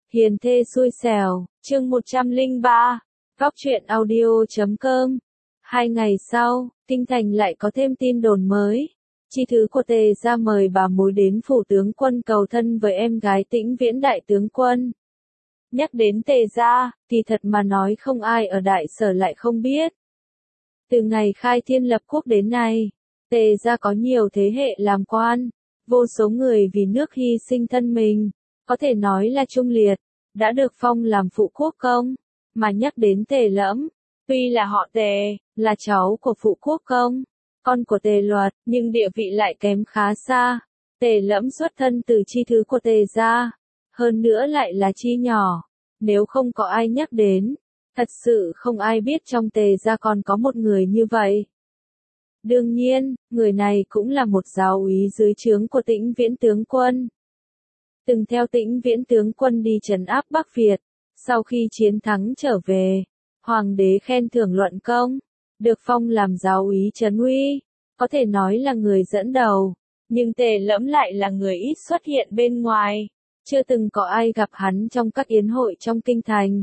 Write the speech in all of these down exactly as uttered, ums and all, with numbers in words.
Hiền thê xui xẻo, chương một trăm lẻ ba, góc truyện audio chấm com. Hai ngày sau, kinh thành lại có thêm tin đồn mới. Chi thứ của Tề gia mời bà mối đến phủ tướng quân cầu thân với em gái Tĩnh Viễn đại tướng quân. Nhắc đến Tề gia, thì thật mà nói không ai ở đại sở lại không biết. Từ ngày khai thiên lập quốc đến nay, Tề gia có nhiều thế hệ làm quan, vô số người vì nước hy sinh thân mình, có thể nói là trung liệt, đã được phong làm phụ quốc công. Mà nhắc đến Tề Lẫm, tuy là họ Tề, là cháu của phụ quốc công, con của Tề Luật, nhưng địa vị lại kém khá xa. Tề Lẫm xuất thân từ chi thứ của Tề gia, hơn nữa lại là chi nhỏ, nếu không có ai nhắc đến, thật sự không ai biết trong Tề gia còn có một người như vậy. Đương nhiên, người này cũng là một giáo úy dưới trướng của Tĩnh Viễn tướng quân. Từng theo Tĩnh Viễn tướng quân đi trấn áp Bắc Việt, sau khi chiến thắng trở về, hoàng đế khen thưởng luận công, được phong làm giáo úy trấn uy, có thể nói là người dẫn đầu, nhưng Tề Lẫm lại là người ít xuất hiện bên ngoài, chưa từng có ai gặp hắn trong các yến hội trong kinh thành.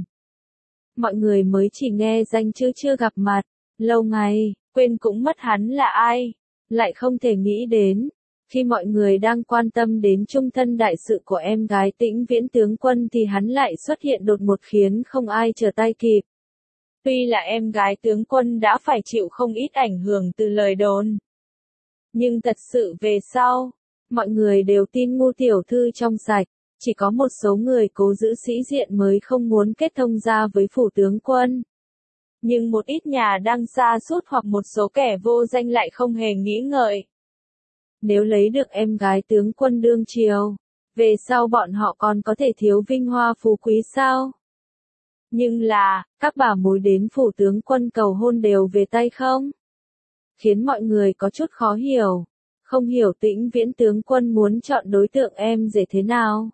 Mọi người mới chỉ nghe danh chứ chưa gặp mặt, lâu ngày, quên cũng mất hắn là ai, lại không thể nghĩ đến. Khi mọi người đang quan tâm đến trung thân đại sự của em gái Tĩnh Viễn tướng quân thì hắn lại xuất hiện đột ngột khiến không ai trở tay kịp. Tuy là em gái tướng quân đã phải chịu không ít ảnh hưởng từ lời đồn, nhưng thật sự về sau, mọi người đều tin Ngu tiểu thư trong sạch, chỉ có một số người cố giữ sĩ diện mới không muốn kết thông gia với phủ tướng quân. Nhưng một ít nhà đang sa sút hoặc một số kẻ vô danh lại không hề nghĩ ngợi. Nếu lấy được em gái tướng quân đương triều, về sau bọn họ còn có thể thiếu vinh hoa phú quý sao? Nhưng là, các bà mối đến phủ tướng quân cầu hôn đều về tay không? Khiến mọi người có chút khó hiểu, không hiểu Tĩnh Viễn tướng quân muốn chọn đối tượng em rể thế nào.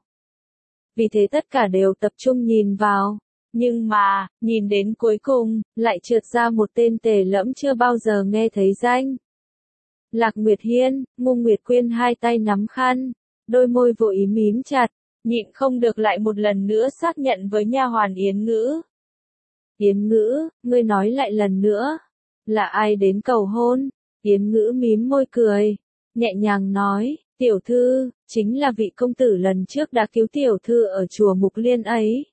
Vì thế tất cả đều tập trung nhìn vào, nhưng mà, nhìn đến cuối cùng, lại trượt ra một tên Tề Lẫm chưa bao giờ nghe thấy danh. Lạc Nguyệt Hiên, Ngu Nguyệt Quyên hai tay nắm khăn, đôi môi vội ý mím chặt, nhịn không được lại một lần nữa xác nhận với nha hoàn Yến Ngữ. Yến Ngữ, ngươi nói lại lần nữa, là ai đến cầu hôn? Yến Ngữ mím môi cười, nhẹ nhàng nói, tiểu thư, chính là vị công tử lần trước đã cứu tiểu thư ở chùa Mục Liên ấy.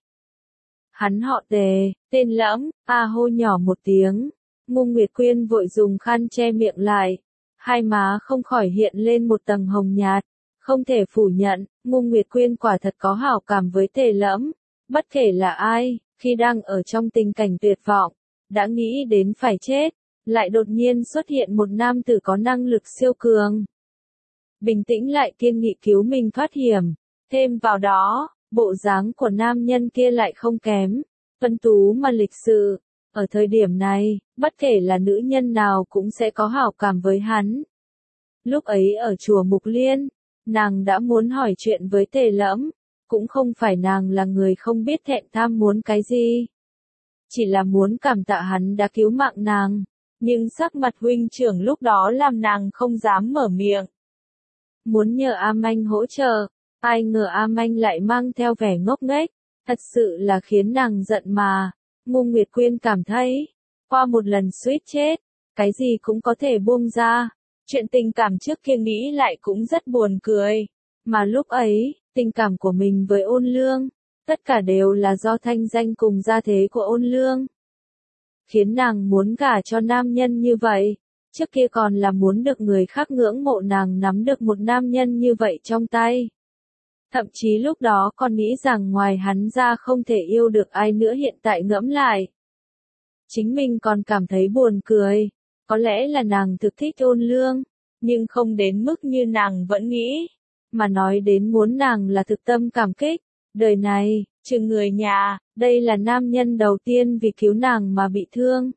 Hắn họ Tề, tên Lẫm, a hô nhỏ một tiếng, Ngu Nguyệt Quyên vội dùng khăn che miệng lại. Hai má không khỏi hiện lên một tầng hồng nhạt, không thể phủ nhận, Ngu Nguyệt Quyên quả thật có hảo cảm với Tề Lẫm, bất kể là ai, khi đang ở trong tình cảnh tuyệt vọng, đã nghĩ đến phải chết, lại đột nhiên xuất hiện một nam tử có năng lực siêu cường. Bình tĩnh lại kiên nghị cứu mình thoát hiểm, thêm vào đó, bộ dáng của nam nhân kia lại không kém, tuấn tú mà lịch sự. Ở thời điểm này, bất kể là nữ nhân nào cũng sẽ có hảo cảm với hắn. Lúc ấy ở chùa Mục Liên, nàng đã muốn hỏi chuyện với Tề Lẫm, cũng không phải nàng là người không biết thẹn tham muốn cái gì. Chỉ là muốn cảm tạ hắn đã cứu mạng nàng, nhưng sắc mặt huynh trưởng lúc đó làm nàng không dám mở miệng. Muốn nhờ A Manh hỗ trợ, ai ngờ A Manh lại mang theo vẻ ngốc nghếch, thật sự là khiến nàng giận mà. Ngu Nguyệt Quyên cảm thấy, qua một lần suýt chết, cái gì cũng có thể buông ra, chuyện tình cảm trước kia nghĩ lại cũng rất buồn cười, mà lúc ấy, tình cảm của mình với Ôn Lương, tất cả đều là do thanh danh cùng gia thế của Ôn Lương. Khiến nàng muốn gả cho nam nhân như vậy, trước kia còn là muốn được người khác ngưỡng mộ nàng nắm được một nam nhân như vậy trong tay. Thậm chí lúc đó còn nghĩ rằng ngoài hắn ra không thể yêu được ai nữa, hiện tại ngẫm lại. Chính mình còn cảm thấy buồn cười, có lẽ là nàng thực thích Ôn Lương, nhưng không đến mức như nàng vẫn nghĩ, mà nói đến muốn nàng là thực tâm cảm kích, đời này, trừ người nhà, đây là nam nhân đầu tiên vì cứu nàng mà bị thương.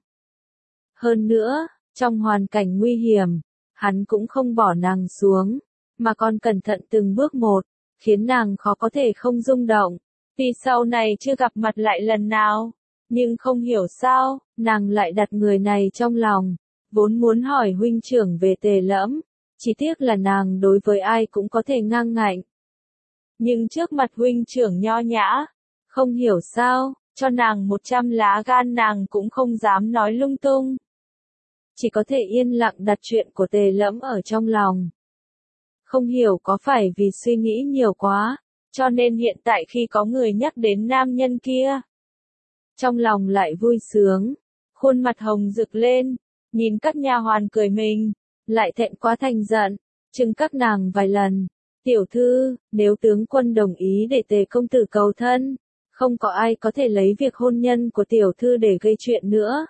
Hơn nữa, trong hoàn cảnh nguy hiểm, hắn cũng không bỏ nàng xuống, mà còn cẩn thận từng bước một, khiến nàng khó có thể không rung động. Vì sau này chưa gặp mặt lại lần nào, nhưng không hiểu sao, nàng lại đặt người này trong lòng, vốn muốn hỏi huynh trưởng về Tề Lẫm, chỉ tiếc là nàng đối với ai cũng có thể ngang ngạnh. Nhưng trước mặt huynh trưởng nho nhã, Không hiểu sao, cho nàng một trăm lá gan nàng cũng không dám nói lung tung. Chỉ có thể yên lặng đặt chuyện của Tề Lẫm ở trong lòng. Không hiểu có phải vì suy nghĩ nhiều quá, cho nên hiện tại khi có người nhắc đến nam nhân kia, trong lòng lại vui sướng, khuôn mặt hồng rực lên, nhìn các nha hoàn cười mình, lại thẹn quá thành giận, chừng các nàng vài lần. Tiểu thư, nếu tướng quân đồng ý để Tề công tử cầu thân, không có ai có thể lấy việc hôn nhân của tiểu thư để gây chuyện nữa.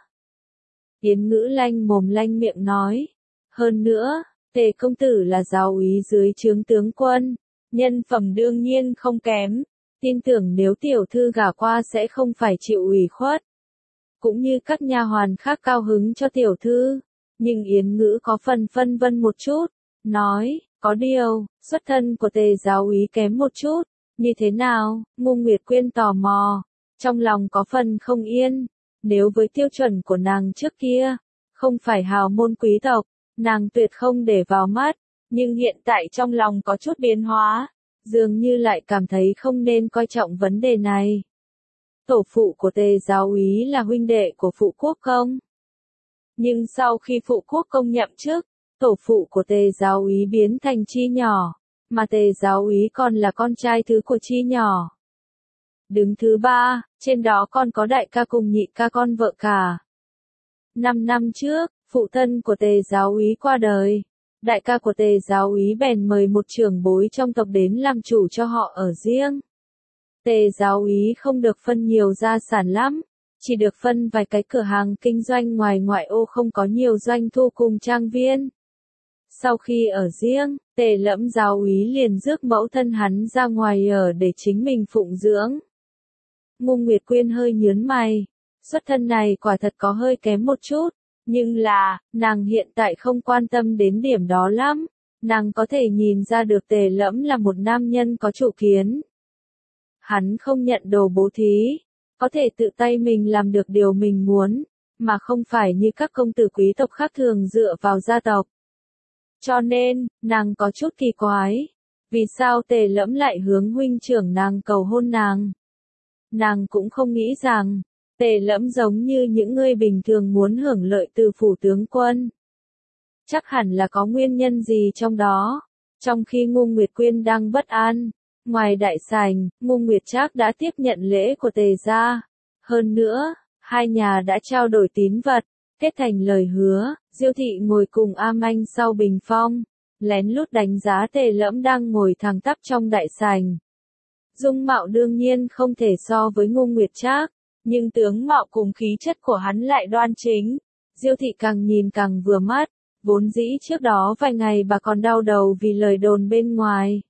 Yến Ngữ lanh mồm lanh miệng nói. Hơn nữa, Tề công tử là giáo úy dưới trướng tướng quân, nhân phẩm đương nhiên không kém, tin tưởng nếu tiểu thư gả qua sẽ không phải chịu ủy khuất. Cũng như các nha hoàn khác cao hứng cho tiểu thư, nhưng Yến Ngữ có phần phân vân một chút, nói, có điều, xuất thân của Tề giáo úy kém một chút, như thế nào? Ngô Nguyệt Quyên tò mò, trong lòng có phần không yên, nếu với tiêu chuẩn của nàng trước kia, không phải hào môn quý tộc, nàng tuyệt không để vào mắt, nhưng hiện tại trong lòng có chút biến hóa, dường như lại cảm thấy không nên coi trọng vấn đề này. Tổ phụ của Tề giáo úy là huynh đệ của phụ quốc công. Nhưng sau khi phụ quốc công nhậm chức, tổ phụ của Tề giáo úy biến thành chi nhỏ, mà Tề giáo úy còn là con trai thứ của chi nhỏ. Đứng thứ ba, trên đó còn có đại ca cùng nhị ca con vợ cả. Năm năm trước, phụ thân của Tề giáo úy qua đời. Đại ca của Tề giáo úy bèn mời một trưởng bối trong tộc đến làm chủ cho họ ở riêng. Tề giáo úy không được phân nhiều gia sản lắm, chỉ được phân vài cái cửa hàng kinh doanh ngoài ngoại ô không có nhiều doanh thu cùng trang viên. Sau khi ở riêng, Tề Lẫm giáo úy liền rước mẫu thân hắn ra ngoài ở để chính mình phụng dưỡng. Ngô Nguyệt Quyên hơi nhướng mày, xuất thân này quả thật có hơi kém một chút, nhưng là, nàng hiện tại không quan tâm đến điểm đó lắm, nàng có thể nhìn ra được Tề Lẫm là một nam nhân có chủ kiến. Hắn không nhận đồ bố thí, có thể tự tay mình làm được điều mình muốn, mà không phải như các công tử quý tộc khác thường dựa vào gia tộc. Cho nên, nàng có chút kỳ quái, vì sao Tề Lẫm lại hướng huynh trưởng nàng cầu hôn nàng. Nàng cũng không nghĩ rằng, Tề Lẫm giống như những người bình thường muốn hưởng lợi từ phủ tướng quân. Chắc hẳn là có nguyên nhân gì trong đó. Trong khi Ngô Nguyệt Quyên đang bất an, ngoài đại sảnh, Ngô Nguyệt Trác đã tiếp nhận lễ của Tề gia. Hơn nữa, hai nhà đã trao đổi tín vật, kết thành lời hứa. Diêu thị ngồi cùng A Manh sau bình phong, lén lút đánh giá Tề Lẫm đang ngồi thẳng tắp trong đại sảnh. Dung mạo đương nhiên không thể so với Ngô Nguyệt Trác, nhưng tướng mạo cùng khí chất của hắn lại đoan chính. Diêu thị càng nhìn càng vừa mắt, vốn dĩ trước đó vài ngày bà còn đau đầu vì lời đồn bên ngoài.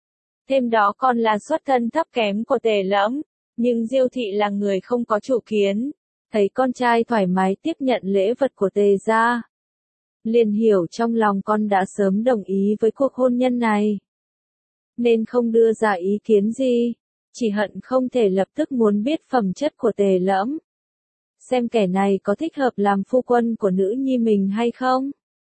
Thêm đó còn là xuất thân thấp kém của Tề Lẫm, nhưng Diêu thị là người không có chủ kiến, thấy con trai thoải mái tiếp nhận lễ vật của Tề gia, liền hiểu trong lòng con đã sớm đồng ý với cuộc hôn nhân này, nên không đưa ra ý kiến gì, chỉ hận không thể lập tức muốn biết phẩm chất của Tề Lẫm. Xem kẻ này có thích hợp làm phu quân của nữ nhi mình hay không.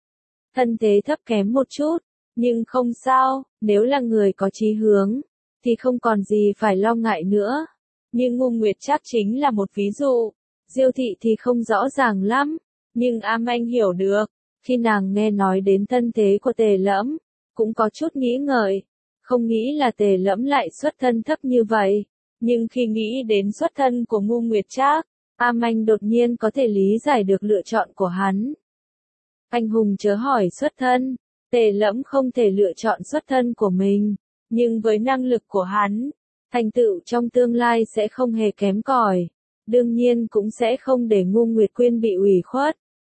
Thân thế thấp kém một chút, nhưng không sao, nếu là người có chí hướng, thì không còn gì phải lo ngại nữa. Nhưng Ngô Nguyệt Trác chính là một ví dụ, Diêu thị thì không rõ ràng lắm, nhưng A Manh hiểu được, khi nàng nghe nói đến thân thế của Tề Lẫm, cũng có chút nghĩ ngợi. Không nghĩ là Tề Lẫm lại xuất thân thấp như vậy, nhưng khi nghĩ đến xuất thân của Ngô Nguyệt Trác, A Manh đột nhiên có thể lý giải được lựa chọn của hắn. Anh hùng chớ hỏi xuất thân, Tề Lẫm không thể lựa chọn xuất thân của mình, nhưng với năng lực của hắn, thành tựu trong tương lai sẽ không hề kém cỏi, đương nhiên cũng sẽ không để Ngô Nguyệt Quyên bị ủy khuất.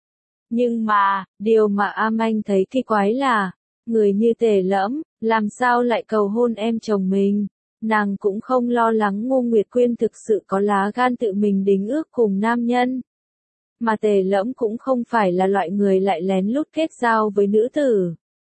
Nhưng mà, điều mà A Manh thấy kỳ quái là, người như Tề Lẫm, làm sao lại cầu hôn em chồng mình, nàng cũng không lo lắng Ngô Nguyệt Quyên thực sự có lá gan tự mình đính ước cùng nam nhân. Mà Tề Lẫm cũng không phải là loại người lại lén lút kết giao với nữ tử.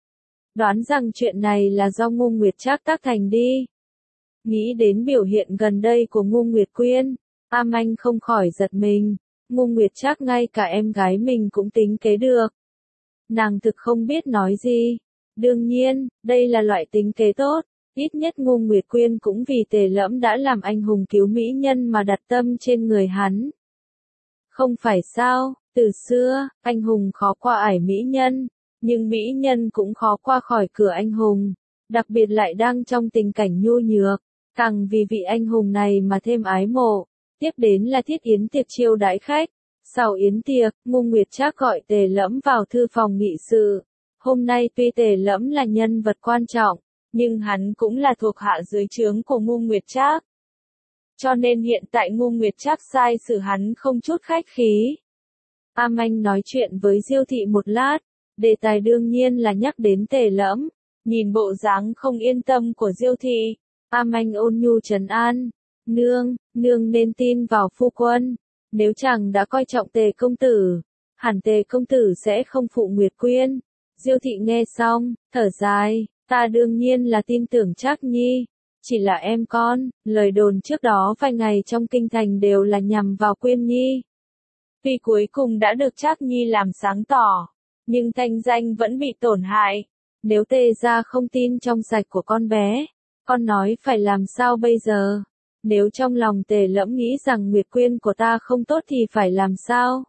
Đoán rằng chuyện này là do Ngô Nguyệt Trác tác thành đi. Nghĩ đến biểu hiện gần đây của Ngô Nguyệt Quyên, A Manh không khỏi giật mình, Ngô Nguyệt Trác ngay cả em gái mình cũng tính kế được. Nàng thực không biết nói gì. Đương nhiên, đây là loại tính kế tốt, Ít nhất Ngô Nguyệt Quyên cũng vì Tề Lẫm đã làm anh hùng cứu mỹ nhân mà đặt tâm trên người hắn. Không phải sao, từ xưa, anh hùng khó qua ải mỹ nhân, nhưng mỹ nhân cũng khó qua khỏi cửa anh hùng, đặc biệt lại đang trong tình cảnh nhu nhược, càng vì vị anh hùng này mà thêm ái mộ. Tiếp đến là thiết yến tiệc chiêu đãi khách. Sau yến tiệc, Ngô Nguyệt Trác gọi Tề Lẫm vào thư phòng nghị sự. Hôm nay tuy Tề Lẫm là nhân vật quan trọng, nhưng hắn cũng là thuộc hạ dưới trướng của Ngô Nguyệt Trác. Cho nên hiện tại Ngô Nguyệt Trác sai xử hắn không chút khách khí. A Manh nói chuyện với Diêu Thị một lát, đề tài đương nhiên là nhắc đến Tề Lẫm. Nhìn bộ dáng không yên tâm của Diêu Thị, A Manh ôn nhu trấn an, nương, nương nên tin vào phu quân. Nếu chàng đã coi trọng Tề công tử, hẳn Tề công tử sẽ không phụ Nguyệt Quyên. Diêu Thị nghe xong, thở dài, ta đương nhiên là tin tưởng Trác Nhi, chỉ là em con, lời đồn trước đó vài ngày trong kinh thành đều là nhằm vào Quyên Nhi. Tuy cuối cùng đã được Trác Nhi làm sáng tỏ, nhưng thanh danh vẫn bị tổn hại. Nếu Tề gia không tin trong sạch của con bé, con nói phải làm sao bây giờ? Nếu trong lòng Tề Lẫm nghĩ rằng Nguyệt Quyên của ta không tốt thì phải làm sao?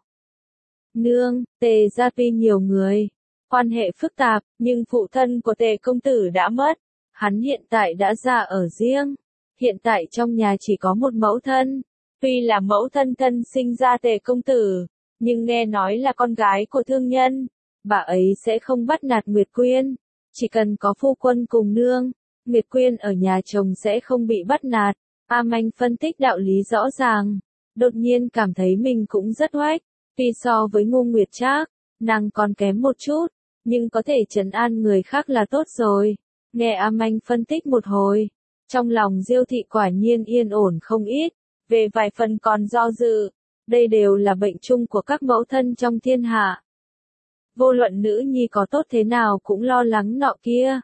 Nương, Tề gia tuy nhiều người, quan hệ phức tạp, nhưng phụ thân của Tề công tử đã mất. Hắn hiện tại đã ra ở riêng. Hiện tại trong nhà chỉ có một mẫu thân. Tuy là mẫu thân thân sinh ra Tề công tử, nhưng nghe nói là con gái của thương nhân. Bà ấy sẽ không bắt nạt Nguyệt Quyên. Chỉ cần có phu quân cùng nương, Nguyệt Quyên ở nhà chồng sẽ không bị bắt nạt. A Manh phân tích đạo lý rõ ràng. Đột nhiên cảm thấy mình cũng rất oách. Tuy so với Ngô Nguyệt Trác, nàng còn kém một chút, nhưng có thể trấn an người khác là tốt rồi. Nghe A Manh phân tích một hồi, trong lòng Diêu Thị quả nhiên yên ổn không ít, về vài phần còn do dự. Đây đều là bệnh chung của các mẫu thân trong thiên hạ. Vô luận nữ nhi có tốt thế nào cũng lo lắng nọ kia.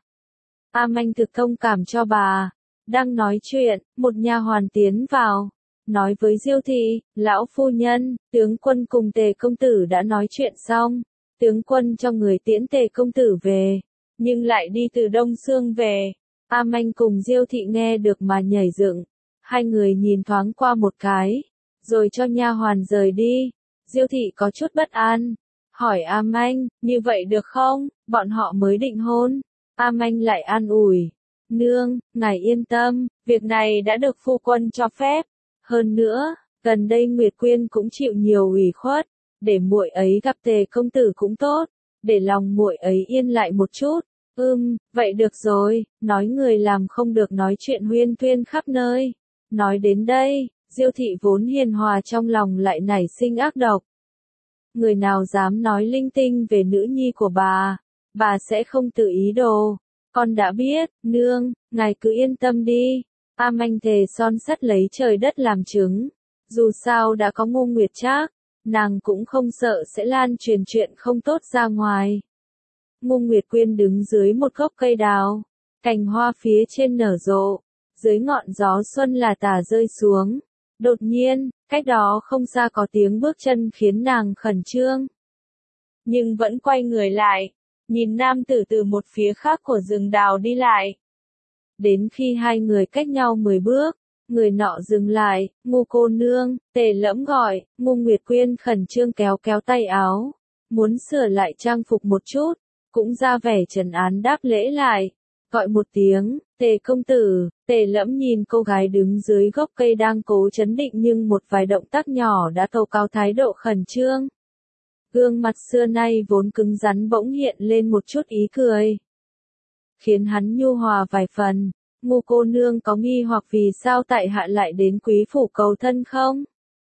A Manh thực thông cảm cho bà. Đang nói chuyện, một nha hoàn tiến vào, nói với Diêu Thị, lão phu nhân, tướng quân cùng Tề công tử đã nói chuyện xong. Tướng quân cho người tiễn Tề công tử về, nhưng lại đi từ Đông Xương về. A Manh cùng Diêu Thị nghe được mà nhảy dựng. Hai người nhìn thoáng qua một cái, rồi cho nha hoàn rời đi. Diêu Thị có chút bất an, hỏi A Manh, như vậy được không, bọn họ mới định hôn. A Manh lại an ủi, nương, ngài yên tâm, việc này đã được phu quân cho phép. Hơn nữa, gần đây Nguyệt Quyên cũng chịu nhiều ủy khuất, để muội ấy gặp Tề công tử cũng tốt, để lòng muội ấy yên lại một chút. Ừm, vậy được rồi, nói người làm không được nói chuyện huyên thuyên khắp nơi. Nói đến đây, Diêu Thị vốn hiền hòa trong lòng lại nảy sinh ác độc. Người nào dám nói linh tinh về nữ nhi của bà, bà sẽ không tự ý đồ. Con đã biết, nương, ngài cứ yên tâm đi. A Manh thề son sắt lấy trời đất làm chứng. Dù sao đã có Ngô Nguyệt Trác, nàng cũng không sợ sẽ lan truyền chuyện không tốt ra ngoài. Ngô Nguyệt Quyên đứng dưới một gốc cây đào, cành hoa phía trên nở rộ, dưới ngọn gió xuân là tả rơi xuống. Đột nhiên, cách đó không xa có tiếng bước chân khiến nàng khẩn trương. Nhưng vẫn quay người lại, nhìn nam tử từ một phía khác của rừng đào đi lại. Đến khi hai người cách nhau mười bước, người nọ dừng lại, Ngô cô nương, Tề Lẫm gọi. Ngô Nguyệt Quyên khẩn trương kéo kéo tay áo, muốn sửa lại trang phục một chút, cũng ra vẻ trấn án đáp lễ lại, gọi một tiếng, Tề công tử. Tề Lẫm nhìn cô gái đứng dưới gốc cây đang cố trấn định nhưng một vài động tác nhỏ đã tố cáo thái độ khẩn trương. Gương mặt xưa nay vốn cứng rắn bỗng hiện lên một chút ý cười, khiến hắn nhu hòa vài phần. Ngô cô nương có nghi hoặc vì sao tại hạ lại đến quý phủ cầu thân không?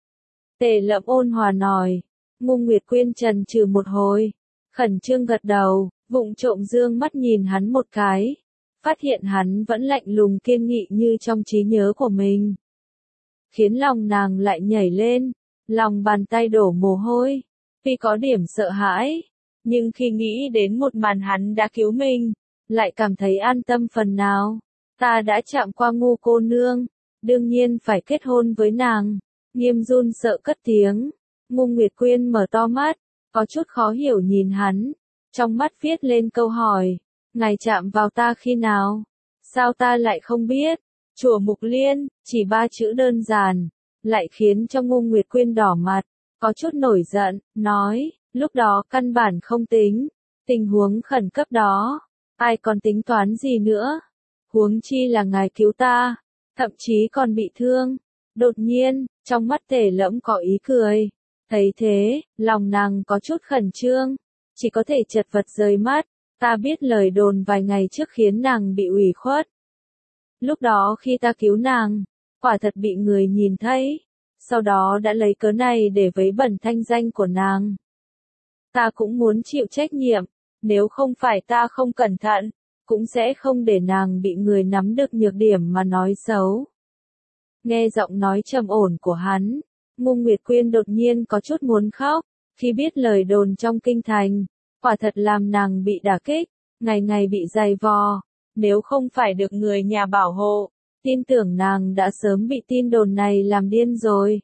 Tề Lẫm ôn hòa nói. Ngô Nguyệt Quyên chần chừ một hồi, khẩn trương gật đầu, vụng trộm dương mắt nhìn hắn một cái, phát hiện hắn vẫn lạnh lùng kiên nghị như trong trí nhớ của mình, khiến lòng nàng lại nhảy lên, lòng bàn tay đổ mồ hôi. Tuy có điểm sợ hãi, nhưng khi nghĩ đến một màn hắn đã cứu mình, lại cảm thấy an tâm phần nào. Ta đã chạm qua Ngô cô nương, đương nhiên phải kết hôn với nàng. Nghiêm run sợ cất tiếng. Ngô Nguyệt Quyên mở to mắt, có chút khó hiểu nhìn hắn, trong mắt viết lên câu hỏi. Ngài chạm vào ta khi nào? Sao ta lại không biết? Chùa Mục Liên, chỉ ba chữ đơn giản, lại khiến cho Ngô Nguyệt Quyên đỏ mặt, có chút nổi giận, nói, lúc đó căn bản không tính, tình huống khẩn cấp đó, ai còn tính toán gì nữa, huống chi là ngài cứu ta, thậm chí còn bị thương. Đột nhiên, trong mắt Tề Lẫm có ý cười, thấy thế, lòng nàng có chút khẩn trương, chỉ có thể chật vật rơi mắt, ta biết lời đồn vài ngày trước khiến nàng bị ủy khuất. Lúc đó khi ta cứu nàng, quả thật bị người nhìn thấy, sau đó đã lấy cớ này để vấy bẩn thanh danh của nàng. Ta cũng muốn chịu trách nhiệm, nếu không phải ta không cẩn thận, cũng sẽ không để nàng bị người nắm được nhược điểm mà nói xấu. Nghe giọng nói trầm ổn của hắn, Ngô Nguyệt Quyên đột nhiên có chút muốn khóc, khi biết lời đồn trong kinh thành, quả thật làm nàng bị đả kích, ngày ngày bị dày vò, nếu không phải được người nhà bảo hộ, tin tưởng nàng đã sớm bị tin đồn này làm điên rồi.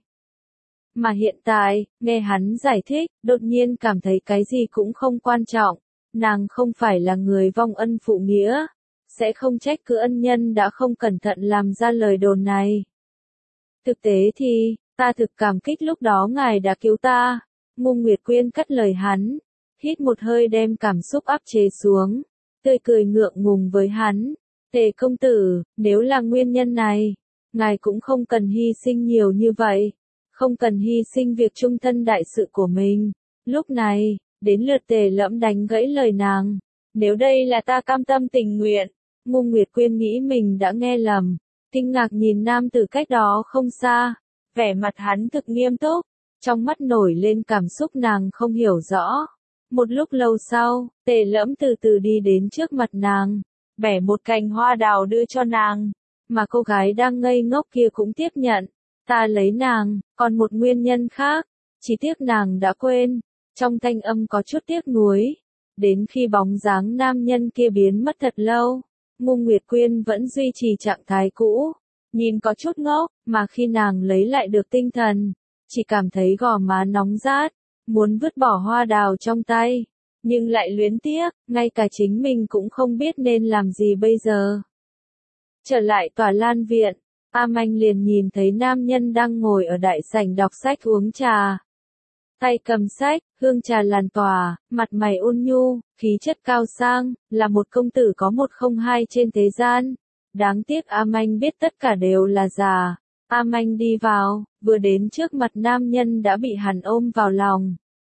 Mà hiện tại, nghe hắn giải thích, đột nhiên cảm thấy cái gì cũng không quan trọng, nàng không phải là người vong ân phụ nghĩa, sẽ không trách cứ ân nhân đã không cẩn thận làm ra lời đồn này. Thực tế thì, ta thực cảm kích lúc đó ngài đã cứu ta. Ngô Nguyệt Quyên cắt lời hắn, hít một hơi đem cảm xúc áp chế xuống, tươi cười ngượng ngùng với hắn. Tề công tử, nếu là nguyên nhân này, ngài cũng không cần hy sinh nhiều như vậy, không cần hy sinh việc trung thân đại sự của mình. Lúc này, đến lượt Tề Lẫm đánh gãy lời nàng, nếu đây là ta cam tâm tình nguyện. Ngô Nguyệt Quyên nghĩ mình đã nghe lầm, kinh ngạc nhìn nam tử cách đó không xa, vẻ mặt hắn thực nghiêm túc, trong mắt nổi lên cảm xúc nàng không hiểu rõ. Một lúc lâu sau, Tề Lẫm từ từ đi đến trước mặt nàng, bẻ một cành hoa đào đưa cho nàng, mà cô gái đang ngây ngốc kia cũng tiếp nhận. Ta lấy nàng, còn một nguyên nhân khác, chỉ tiếc nàng đã quên, trong thanh âm có chút tiếc nuối. Đến khi bóng dáng nam nhân kia biến mất thật lâu, Ngô Nguyệt Quyên vẫn duy trì trạng thái cũ, nhìn có chút ngốc, mà khi nàng lấy lại được tinh thần, chỉ cảm thấy gò má nóng rát, muốn vứt bỏ hoa đào trong tay, nhưng lại luyến tiếc, ngay cả chính mình cũng không biết nên làm gì bây giờ. Trở lại tòa Lan viện, A Manh liền nhìn thấy nam nhân đang ngồi ở đại sảnh đọc sách uống trà. Tay cầm sách, hương trà làn tỏa, mặt mày ôn nhu, khí chất cao sang, là một công tử có một không hai trên thế gian. Đáng tiếc A Manh biết tất cả đều là giả. A Manh đi vào, vừa đến trước mặt nam nhân đã bị hắn ôm vào lòng.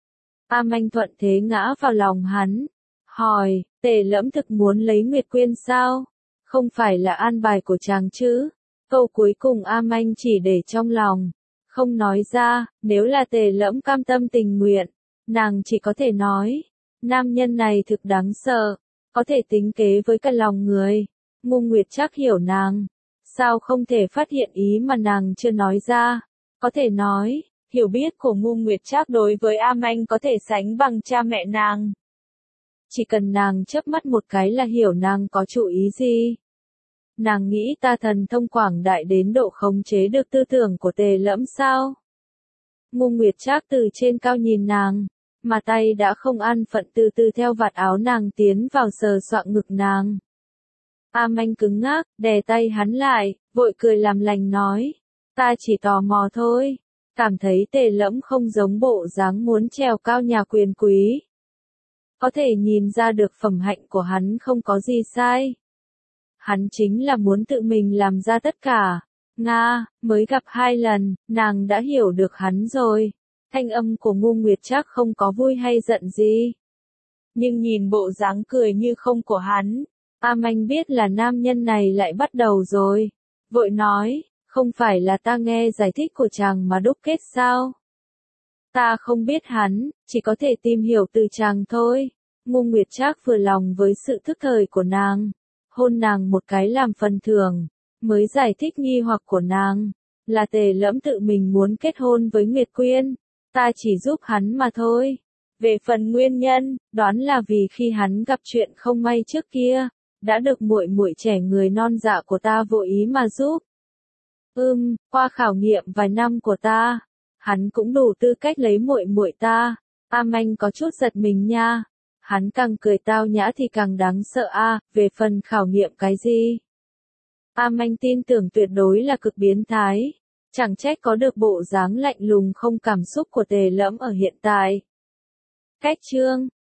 A Manh thuận thế ngã vào lòng hắn, hỏi, Tề Lẫm thực muốn lấy Nguyệt Quyên sao? Không phải là an bài của chàng chứ? Câu cuối cùng A Manh chỉ để trong lòng, không nói ra. Nếu là Tề Lẫm cam tâm tình nguyện, nàng chỉ có thể nói, nam nhân này thực đáng sợ, có thể tính kế với cả lòng người. Ngô Nguyệt Trác hiểu nàng, sao không thể phát hiện ý mà nàng chưa nói ra, có thể nói, hiểu biết của Ngô Nguyệt Trác đối với A Manh có thể sánh bằng cha mẹ nàng. Chỉ cần nàng chớp mắt một cái là hiểu nàng có chủ ý gì. Nàng nghĩ ta thần thông quảng đại đến độ khống chế được tư tưởng của Tề Lẫm sao? Ngô Nguyệt Trác từ trên cao nhìn nàng, mà tay đã không an phận từ từ theo vạt áo nàng tiến vào sờ soạng ngực nàng. A Manh cứng ngắc, đè tay hắn lại, vội cười làm lành nói, ta chỉ tò mò thôi, cảm thấy Tề Lẫm không giống bộ dáng muốn trèo cao nhà quyền quý. Có thể nhìn ra được phẩm hạnh của hắn không có gì sai. Hắn chính là muốn tự mình làm ra tất cả. Nga, mới gặp hai lần, nàng đã hiểu được hắn rồi. Thanh âm của Ngô Nguyệt Trác không có vui hay giận gì. Nhưng nhìn bộ dáng cười như không của hắn, A Manh biết là nam nhân này lại bắt đầu rồi. Vội nói, không phải là ta nghe giải thích của chàng mà đúc kết sao? Ta không biết hắn, chỉ có thể tìm hiểu từ chàng thôi. Ngô Nguyệt Trác vừa lòng với sự thức thời của nàng, hôn nàng một cái làm phần thưởng, mới giải thích nghi hoặc của nàng, là Tề Lẫm tự mình muốn kết hôn với Nguyệt Quyên, ta chỉ giúp hắn mà thôi. Về phần nguyên nhân, đoán là vì khi hắn gặp chuyện không may trước kia, đã được muội muội trẻ người non dạ của ta vô ý mà giúp. Ừm, qua khảo nghiệm vài năm của ta, hắn cũng đủ tư cách lấy muội muội ta. A Manh có chút giật mình nha. Hắn càng cười tao nhã thì càng đáng sợ a, à, về phần khảo nghiệm cái gì? A Manh tin tưởng tuyệt đối là cực biến thái. Chẳng trách có được bộ dáng lạnh lùng không cảm xúc của Tề Lẫm ở hiện tại. Cách chương